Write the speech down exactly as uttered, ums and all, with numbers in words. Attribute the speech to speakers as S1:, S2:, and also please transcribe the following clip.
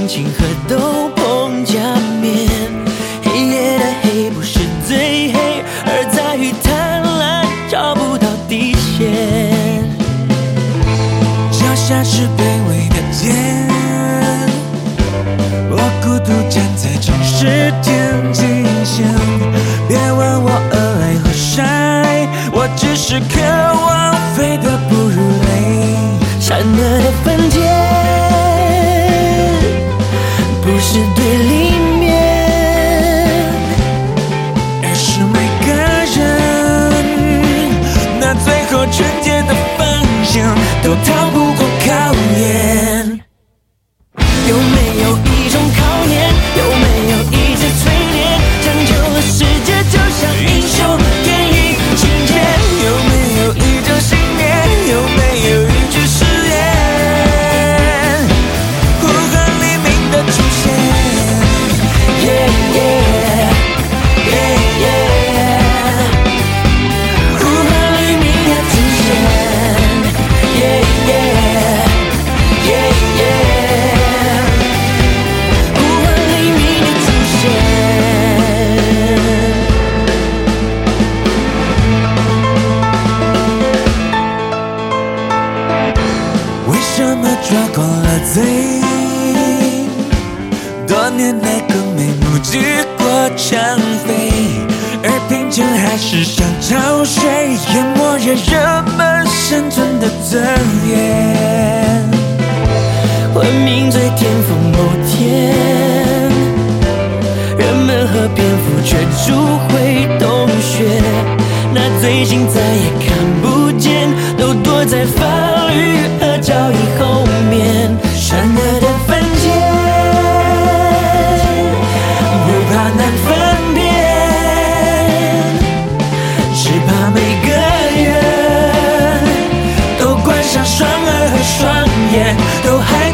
S1: 情和斗篷加冕。黑夜的黑不是最黑，而在于贪婪找不到底线。
S2: 脚下是卑微的茧，我孤独站在城市天际线。别问我恶来何晒，我只是渴望飞得不如雷。
S1: 善恶的分界不是对立面，
S2: 而是每个人那最后纯洁的方向都逃不过考验。
S1: 有没有一种考验？有没有一次淬炼？拯救了世界，就像英雄电影情节。
S2: 有没有一种信念？有没有一句誓言？呼唤黎明的出现。
S1: Yeah yeah yeah yeah， 呼唤黎明的出现。Yeah yeah yeah yeah， 呼唤黎明的出现。
S2: 为什么抓光了嘴？多年来更没目击过长飞，而贫穷还是像潮水，淹没着人们生存的尊严。
S1: 文明最巅峰某天，人们和蝙蝠却逐回洞穴，那罪行再也看不见，都躲在法律和交易后面。善恶的分界不怕难分辨，只怕每个人都关上双耳和双眼，都害